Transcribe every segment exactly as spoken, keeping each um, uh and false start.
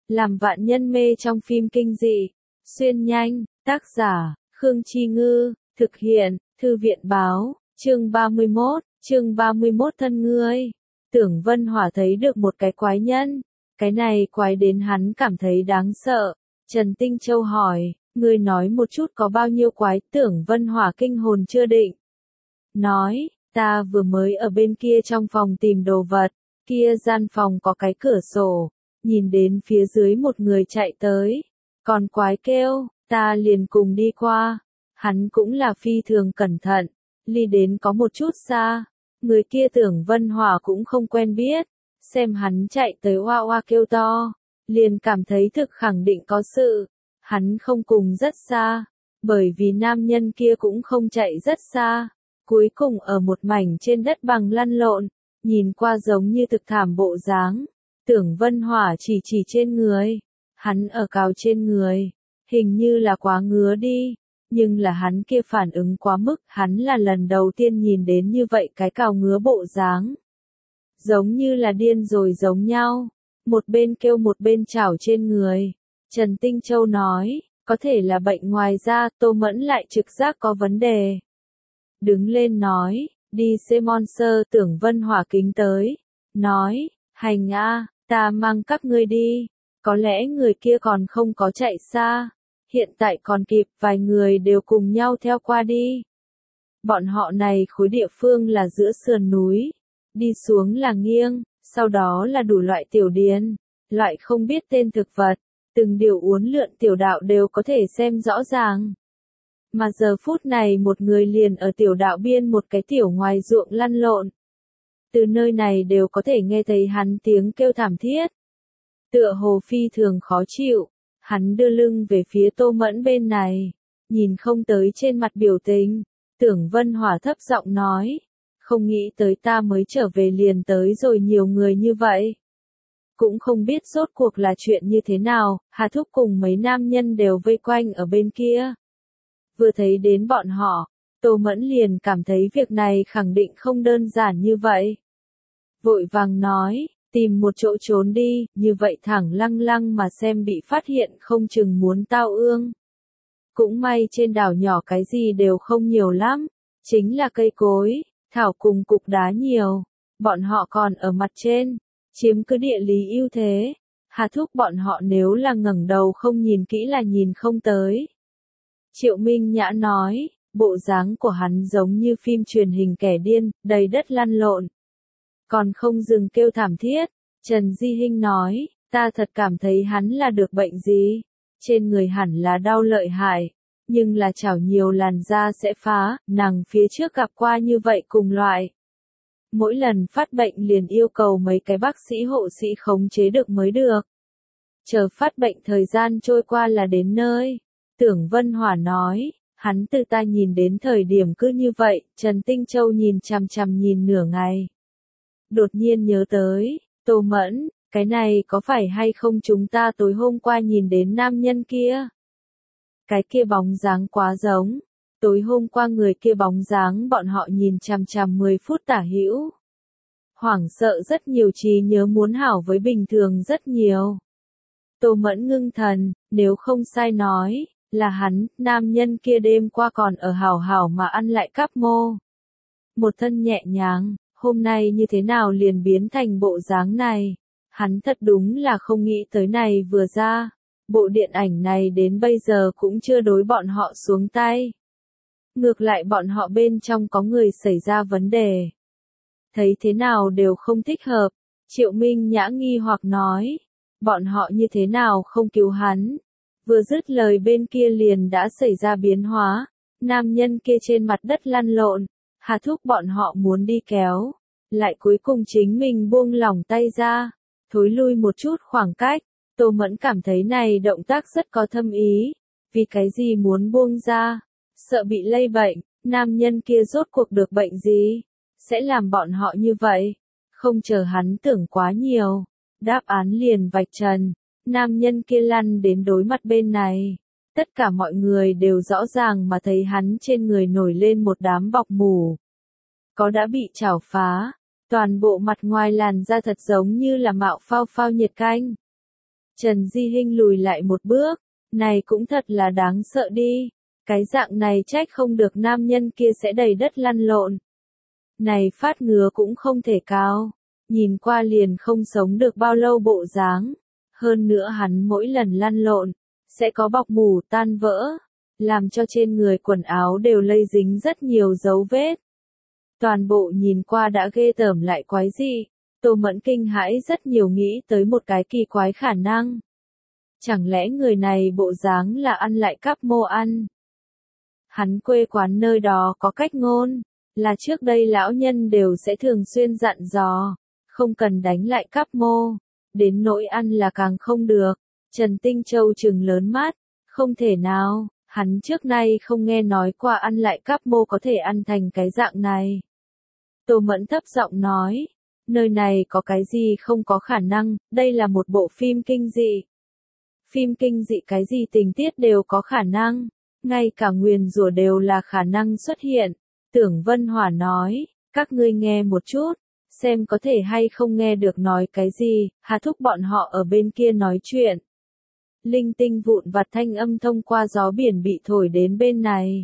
làm vạn nhân mê trong phim kinh dị. Xuyên nhanh, tác giả, Khương Chi Ngư, thực hiện, Thư viện báo, chương ba mươi mốt, chương ba mươi mốt thân ngươi. Tưởng Vân Hỏa thấy được một cái quái nhân, cái này quái đến hắn cảm thấy đáng sợ. Trần Tinh Châu hỏi, ngươi nói một chút có bao nhiêu quái? Tưởng Vân Hỏa kinh hồn chưa định. Nói, ta vừa mới ở bên kia trong phòng tìm đồ vật, kia gian phòng có cái cửa sổ, nhìn đến phía dưới một người chạy tới, còn quái kêu, ta liền cùng đi qua, hắn cũng là phi thường cẩn thận, ly đến có một chút xa, người kia Tưởng Vân Hỏa cũng không quen biết, xem hắn chạy tới oa oa kêu to, liền cảm thấy thực khẳng định có sự, hắn không cùng rất xa, bởi vì nam nhân kia cũng không chạy rất xa. Cuối cùng ở một mảnh trên đất bằng lăn lộn, nhìn qua giống như thực thảm bộ dáng. Tưởng Vân Hỏa chỉ chỉ trên người, hắn ở cào trên người, hình như là quá ngứa đi, nhưng là hắn kia phản ứng quá mức, hắn là lần đầu tiên nhìn đến như vậy cái cào ngứa bộ dáng. Giống như là điên rồi giống nhau, một bên kêu một bên chảo trên người. Trần Tinh Châu nói, có thể là bệnh ngoài da, Tô Mẫn lại trực giác có vấn đề. Đứng lên nói, đi xe Monster. Tưởng Vân Hỏa kính tới, nói, hành a, ta mang các ngươi đi, có lẽ người kia còn không có chạy xa, hiện tại còn kịp, vài người đều cùng nhau theo qua đi. Bọn họ này khối địa phương là giữa sườn núi, đi xuống là nghiêng, sau đó là đủ loại tiểu điền, loại không biết tên thực vật, từng điều uốn lượn tiểu đạo đều có thể xem rõ ràng. Mà giờ phút này một người liền ở tiểu đạo biên một cái tiểu ngoài ruộng lăn lộn. Từ nơi này đều có thể nghe thấy hắn tiếng kêu thảm thiết. Tựa hồ phi thường khó chịu, hắn đưa lưng về phía Tô Mẫn bên này, nhìn không tới trên mặt biểu tình. Tưởng Vân Hỏa thấp giọng nói, không nghĩ tới ta mới trở về liền tới rồi nhiều người như vậy. Cũng không biết rốt cuộc là chuyện như thế nào, Hà Thúc cùng mấy nam nhân đều vây quanh ở bên kia. Vừa thấy đến bọn họ, Tô Mẫn liền cảm thấy việc này khẳng định không đơn giản như vậy. Vội vàng nói, tìm một chỗ trốn đi, như vậy thẳng lăng lăng mà xem bị phát hiện không chừng muốn tao ương. Cũng may trên đảo nhỏ cái gì đều không nhiều lắm, chính là cây cối, thảo cùng cục đá nhiều, bọn họ còn ở mặt trên, chiếm cứ địa lý ưu thế. Hà Thúc bọn họ nếu là ngẩng đầu không nhìn kỹ là nhìn không tới. Triệu Minh Nhã nói, bộ dáng của hắn giống như phim truyền hình kẻ điên, đầy đất lăn lộn. Còn không dừng kêu thảm thiết. Trần Di Hinh nói, ta thật cảm thấy hắn là được bệnh gì. Trên người hẳn là đau lợi hại, nhưng là chảo nhiều làn da sẽ phá, nàng phía trước gặp qua như vậy cùng loại. Mỗi lần phát bệnh liền yêu cầu mấy cái bác sĩ hộ sĩ khống chế được mới được. Chờ phát bệnh thời gian trôi qua là đến nơi. Tưởng Vân Hỏa nói, hắn từ ta nhìn đến thời điểm cứ như vậy, Trần Tinh Châu nhìn chằm chằm nhìn nửa ngày. Đột nhiên nhớ tới, Tô Mẫn, cái này có phải hay không chúng ta tối hôm qua nhìn đến nam nhân kia? Cái kia bóng dáng quá giống, tối hôm qua người kia bóng dáng bọn họ nhìn chằm chằm mười phút tả hữu. Hoảng sợ rất nhiều, trí nhớ muốn hảo với bình thường rất nhiều. Tô Mẫn ngưng thần, nếu không sai nói, là hắn, nam nhân kia đêm qua còn ở hảo hảo mà ăn lại cắp mô. Một thân nhẹ nhàng, hôm nay như thế nào liền biến thành bộ dáng này. Hắn thật đúng là không nghĩ tới này vừa ra. Bộ điện ảnh này đến bây giờ cũng chưa đối bọn họ xuống tay. Ngược lại bọn họ bên trong có người xảy ra vấn đề. Thấy thế nào đều không thích hợp. Triệu Minh Nhã nghi hoặc nói, bọn họ như thế nào không cứu hắn. Vừa dứt lời bên kia liền đã xảy ra biến hóa, nam nhân kia trên mặt đất lăn lộn, Hà Thúc bọn họ muốn đi kéo, lại cuối cùng chính mình buông lỏng tay ra, thối lui một chút khoảng cách. Tô Mẫn cảm thấy này động tác rất có thâm ý, vì cái gì muốn buông ra, sợ bị lây bệnh, nam nhân kia rốt cuộc được bệnh gì, sẽ làm bọn họ như vậy, không chờ hắn tưởng quá nhiều, đáp án liền vạch trần. Nam nhân kia lăn đến đối mặt bên này. Tất cả mọi người đều rõ ràng mà thấy hắn trên người nổi lên một đám bọc mủ. Có đã bị chảo phá. Toàn bộ mặt ngoài làn da thật giống như là mạo phao phao nhiệt canh. Trần Di Hinh lùi lại một bước, này cũng thật là đáng sợ đi, cái dạng này trách không được nam nhân kia sẽ đầy đất lăn lộn. Này phát ngứa cũng không thể cao, nhìn qua liền không sống được bao lâu bộ dáng, hơn nữa hắn mỗi lần lăn lộn, sẽ có bọc mủ tan vỡ, làm cho trên người quần áo đều lây dính rất nhiều dấu vết. Toàn bộ nhìn qua đã ghê tởm lại quái dị, Tô Mẫn kinh hãi rất nhiều nghĩ tới một cái kỳ quái khả năng. Chẳng lẽ người này bộ dáng là ăn lại cắp mô ăn? Hắn quê quán nơi đó có cách ngôn, là trước đây lão nhân đều sẽ thường xuyên dặn dò, không cần đánh lại cắp mô, đến nỗi ăn là càng không được. Trần Tinh Châu trừng lớn mắt, không thể nào, hắn trước nay không nghe nói qua ăn lại cắp mô có thể ăn thành cái dạng này. Tô Mẫn thấp giọng nói, nơi này có cái gì không có khả năng, đây là một bộ phim kinh dị. Phim kinh dị cái gì tình tiết đều có khả năng, ngay cả nguyền rủa đều là khả năng xuất hiện. Tưởng Vân Hỏa nói, các ngươi nghe một chút, xem có thể hay không nghe được nói cái gì, Hà Thúc bọn họ ở bên kia nói chuyện. Linh tinh vụn vặt thanh âm thông qua gió biển bị thổi đến bên này.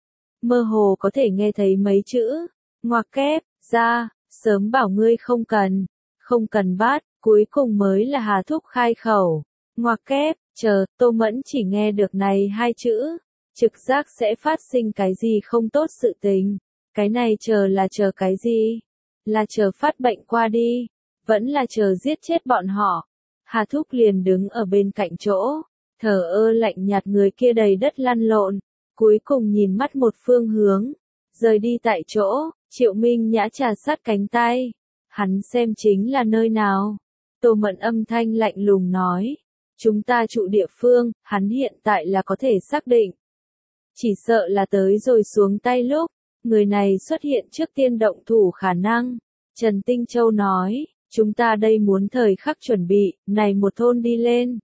Mơ hồ có thể nghe thấy mấy chữ, ngoặc kép, ra, sớm bảo ngươi không cần, không cần bắt, cuối cùng mới là Hà Thúc khai khẩu. Ngoặc kép, chờ, Tô Mẫn chỉ nghe được này hai chữ, trực giác sẽ phát sinh cái gì không tốt sự tình. Cái này chờ là chờ cái gì? Là chờ phát bệnh qua đi, vẫn là chờ giết chết bọn họ. Hà Thúc liền đứng ở bên cạnh chỗ, thờ ơ lạnh nhạt người kia đầy đất lăn lộn, cuối cùng nhìn mắt một phương hướng, rời đi tại chỗ. Triệu Minh Nhã trà sát cánh tay, hắn xem chính là nơi nào. Tô Mẫn âm thanh lạnh lùng nói, chúng ta trụ địa phương, hắn hiện tại là có thể xác định. Chỉ sợ là tới rồi xuống tay lúc, người này xuất hiện trước tiên động thủ khả năng. Trần Tinh Châu nói, chúng ta đây muốn thời khắc chuẩn bị, này một thôn đi lên.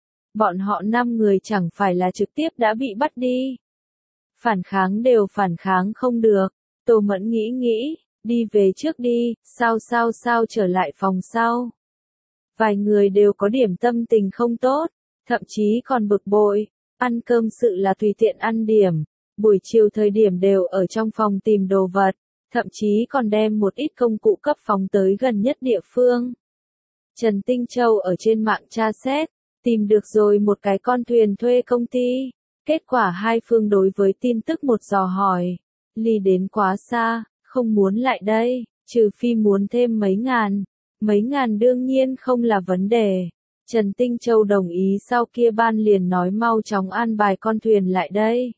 Bọn họ năm người chẳng phải là trực tiếp đã bị bắt đi. Phản kháng đều phản kháng không được. Tô Mẫn nghĩ nghĩ, đi về trước đi, sao sao sao trở lại phòng sau. Vài người đều có điểm tâm tình không tốt, thậm chí còn bực bội, ăn cơm sự là tùy tiện ăn điểm, buổi chiều thời điểm đều ở trong phòng tìm đồ vật, thậm chí còn đem một ít công cụ cấp phóng tới gần nhất địa phương. Trần Tinh Châu ở trên mạng tra xét, tìm được rồi một cái con thuyền thuê công ty, kết quả hai phương đối với tin tức một dò hỏi. Ly đến quá xa, không muốn lại đây, trừ phi muốn thêm mấy ngàn. Mấy ngàn đương nhiên không là vấn đề. Trần Tinh Châu đồng ý sau kia ban liền nói mau chóng an bài con thuyền lại đây.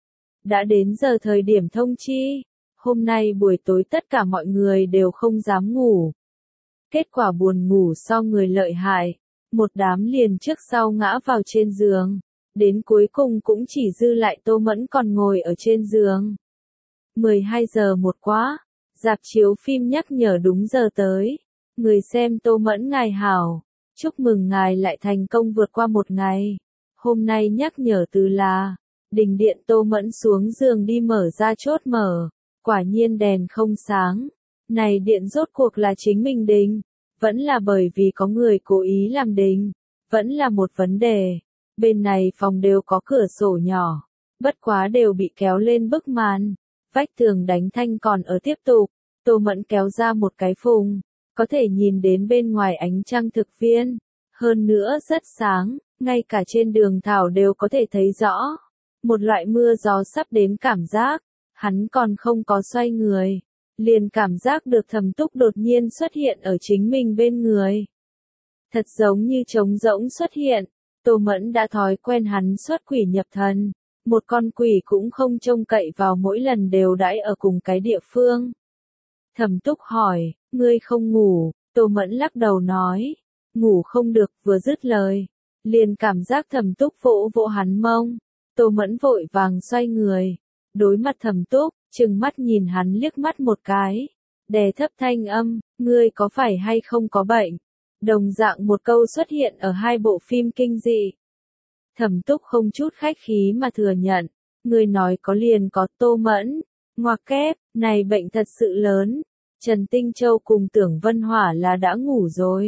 Đã đến giờ thời điểm thông chi. Hôm nay buổi tối tất cả mọi người đều không dám ngủ. Kết quả buồn ngủ so người lợi hại. Một đám liền trước sau ngã vào trên giường. Đến cuối cùng cũng chỉ dư lại Tô Mẫn còn ngồi ở trên giường. mười hai giờ một quá, rạp chiếu phim nhắc nhở đúng giờ tới. Người xem Tô Mẫn ngài hảo, chúc mừng ngài lại thành công vượt qua một ngày. Hôm nay nhắc nhở từ là, đình điện Tô Mẫn xuống giường đi mở ra chốt mở, quả nhiên đèn không sáng. Này điện rốt cuộc là chính mình đình, vẫn là bởi vì có người cố ý làm đình, vẫn là một vấn đề. Bên này phòng đều có cửa sổ nhỏ, bất quá đều bị kéo lên bức màn. Vách tường đánh thanh còn ở tiếp tục, Tô Mẫn kéo ra một cái phùng, có thể nhìn đến bên ngoài ánh trăng thực viên, hơn nữa rất sáng, ngay cả trên đường thảo đều có thể thấy rõ. Một loại mưa gió sắp đến cảm giác, hắn còn không có xoay người, liền cảm giác được Thẩm Túc đột nhiên xuất hiện ở chính mình bên người. Thật giống như trống rỗng xuất hiện, Tô Mẫn đã thói quen hắn xuất quỷ nhập thần. Một con quỷ cũng không trông cậy vào mỗi lần đều đãi ở cùng cái địa phương. Thẩm Túc hỏi, ngươi không ngủ, Tô Mẫn lắc đầu nói, ngủ không được, vừa dứt lời. Liền cảm giác Thẩm Túc vỗ vỗ hắn mông, Tô Mẫn vội vàng xoay người, đối mặt Thẩm Túc, trừng mắt nhìn hắn liếc mắt một cái, đè thấp thanh âm, ngươi có phải hay không có bệnh? Đồng dạng một câu xuất hiện ở hai bộ phim kinh dị. Thẩm Túc không chút khách khí mà thừa nhận, người nói có liền có. Tô Mẫn, ngoặc kép, này bệnh thật sự lớn. Trần Tinh Châu cùng Tưởng Vân Hỏa là đã ngủ rồi,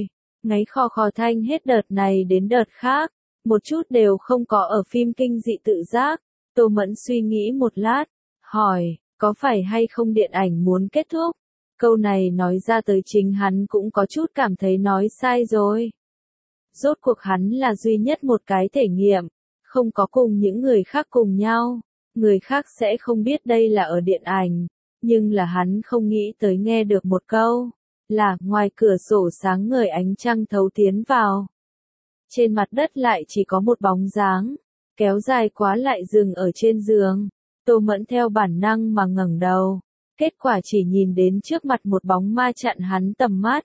ngáy khò khò thanh hết đợt này đến đợt khác, một chút đều không có ở phim kinh dị tự giác. Tô Mẫn suy nghĩ một lát, hỏi, có phải hay không điện ảnh muốn kết thúc? Câu này nói ra tới chính hắn cũng có chút cảm thấy nói sai rồi. Rốt cuộc hắn là duy nhất một cái thể nghiệm, không có cùng những người khác cùng nhau, người khác sẽ không biết đây là ở điện ảnh, nhưng là hắn không nghĩ tới nghe được một câu, là ngoài cửa sổ sáng ngời ánh trăng thấu tiến vào. Trên mặt đất lại chỉ có một bóng dáng, kéo dài quá lại dừng ở trên giường. Tô Mẫn theo bản năng mà ngẩng đầu, kết quả chỉ nhìn đến trước mặt một bóng ma chặn hắn tầm mắt.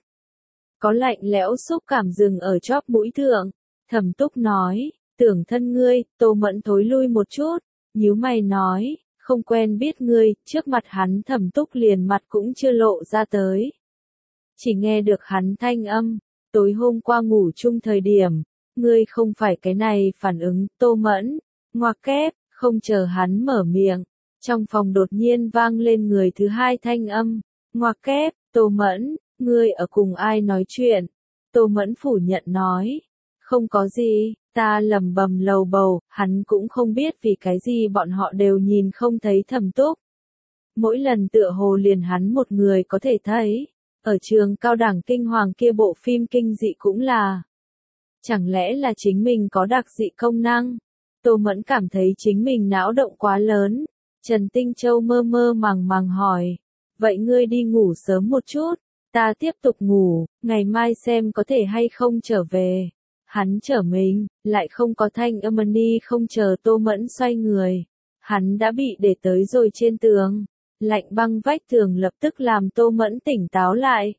Có lạnh lẽo xúc cảm dừng ở chóp mũi thượng, Thẩm Túc nói, tưởng thân ngươi. Tô Mẫn thối lui một chút, nhíu mày nói, không quen biết ngươi. Trước mặt hắn Thẩm Túc liền mặt cũng chưa lộ ra tới, chỉ nghe được hắn thanh âm, tối hôm qua ngủ chung thời điểm, ngươi không phải cái này phản ứng. Tô Mẫn, ngoặc kép, không chờ hắn mở miệng, trong phòng đột nhiên vang lên người thứ hai thanh âm, ngoặc kép, Tô Mẫn, ngươi ở cùng ai nói chuyện? Tô Mẫn phủ nhận nói, không có gì, ta lầm bầm lầu bầu. Hắn cũng không biết vì cái gì bọn họ đều nhìn không thấy Thẩm Túc. Mỗi lần tựa hồ liền hắn một người có thể thấy, ở trường cao đẳng kinh hoàng kia bộ phim kinh dị cũng là. Chẳng lẽ là chính mình có đặc dị công năng? Tô Mẫn cảm thấy chính mình não động quá lớn. Trần Tinh Châu mơ mơ màng màng hỏi, vậy ngươi đi ngủ sớm một chút, ta tiếp tục ngủ, ngày mai xem có thể hay không trở về. Hắn trở mình, lại không có thanh âm. Ni không chờ Tô Mẫn xoay người, hắn đã bị để tới rồi trên tường. Lạnh băng vách tường lập tức làm Tô Mẫn tỉnh táo lại.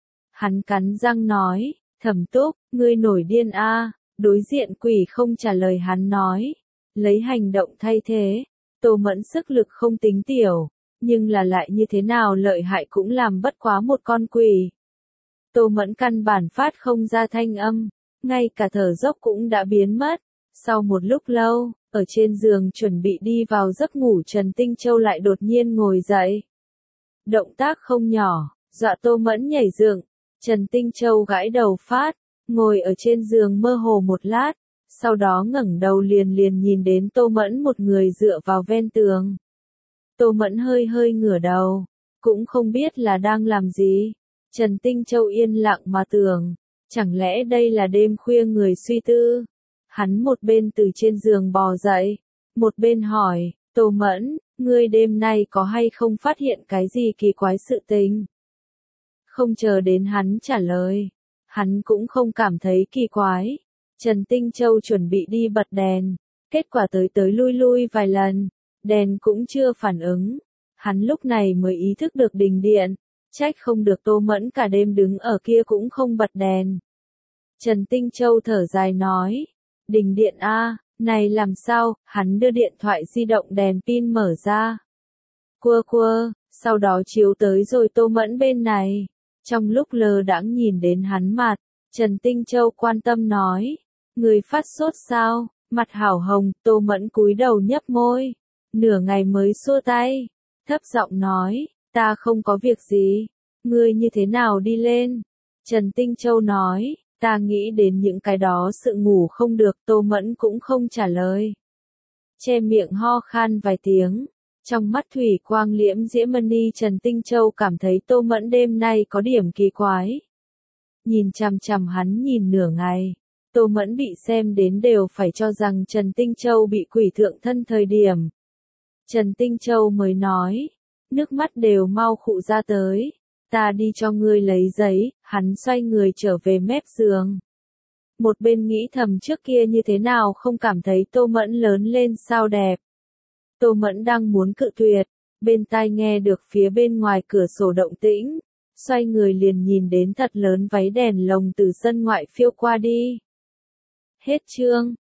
Hắn cắn răng nói, Thẩm Túc, ngươi nổi điên a. À. Đối diện quỷ không trả lời hắn nói, lấy hành động thay thế. Tô Mẫn sức lực không tính tiểu, nhưng là lại như thế nào lợi hại cũng làm bất quá một con quỷ. Tô Mẫn căn bản phát không ra thanh âm, ngay cả thở dốc cũng đã biến mất. Sau một lúc lâu, ở trên giường chuẩn bị đi vào giấc ngủ Trần Tinh Châu lại đột nhiên ngồi dậy. Động tác không nhỏ, dọa Tô Mẫn nhảy dựng. Trần Tinh Châu gãi đầu phát, ngồi ở trên giường mơ hồ một lát, sau đó ngẩng đầu liền liền nhìn đến Tô Mẫn một người dựa vào ven tường. Tô Mẫn hơi hơi ngửa đầu, cũng không biết là đang làm gì. Trần Tinh Châu yên lặng mà tưởng, chẳng lẽ đây là đêm khuya người suy tư? Hắn một bên từ trên giường bò dậy, một bên hỏi, Tô Mẫn, ngươi đêm nay có hay không phát hiện cái gì kỳ quái sự tình? Không chờ đến hắn trả lời, hắn cũng không cảm thấy kỳ quái. Trần Tinh Châu chuẩn bị đi bật đèn, kết quả tới tới lui lui vài lần, đèn cũng chưa phản ứng. Hắn lúc này mới ý thức được đình điện, trách không được Tô Mẫn cả đêm đứng ở kia cũng không bật đèn. Trần Tinh Châu thở dài nói, đình điện a, này làm sao? Hắn đưa điện thoại di động đèn pin mở ra, cua cua, sau đó chiếu tới rồi Tô Mẫn bên này. Trong lúc lờ đãng nhìn đến hắn mặt, Trần Tinh Châu quan tâm nói, người phát sốt sao? Mặt hảo hồng. Tô Mẫn cúi đầu nhấp môi, nửa ngày mới xua tay, thấp giọng nói, ta không có việc gì, ngươi như thế nào đi lên? Trần Tinh Châu nói, ta nghĩ đến những cái đó sự ngủ không được. Tô Mẫn cũng không trả lời, che miệng ho khan vài tiếng, trong mắt thủy quang liễm diễm. Ni Trần Tinh Châu cảm thấy Tô Mẫn đêm nay có điểm kỳ quái, nhìn chằm chằm hắn nhìn nửa ngày. Tô Mẫn bị xem đến đều phải cho rằng Trần Tinh Châu bị quỷ thượng thân thời điểm. Trần Tinh Châu mới nói, nước mắt đều mau khụ ra tới, ta đi cho ngươi lấy giấy. Hắn xoay người trở về mép giường, một bên nghĩ thầm trước kia như thế nào không cảm thấy Tô Mẫn lớn lên sao đẹp. Tô Mẫn đang muốn cự tuyệt, bên tai nghe được phía bên ngoài cửa sổ động tĩnh, xoay người liền nhìn đến thật lớn váy đèn lồng từ sân ngoại phiêu qua đi. Hết chương.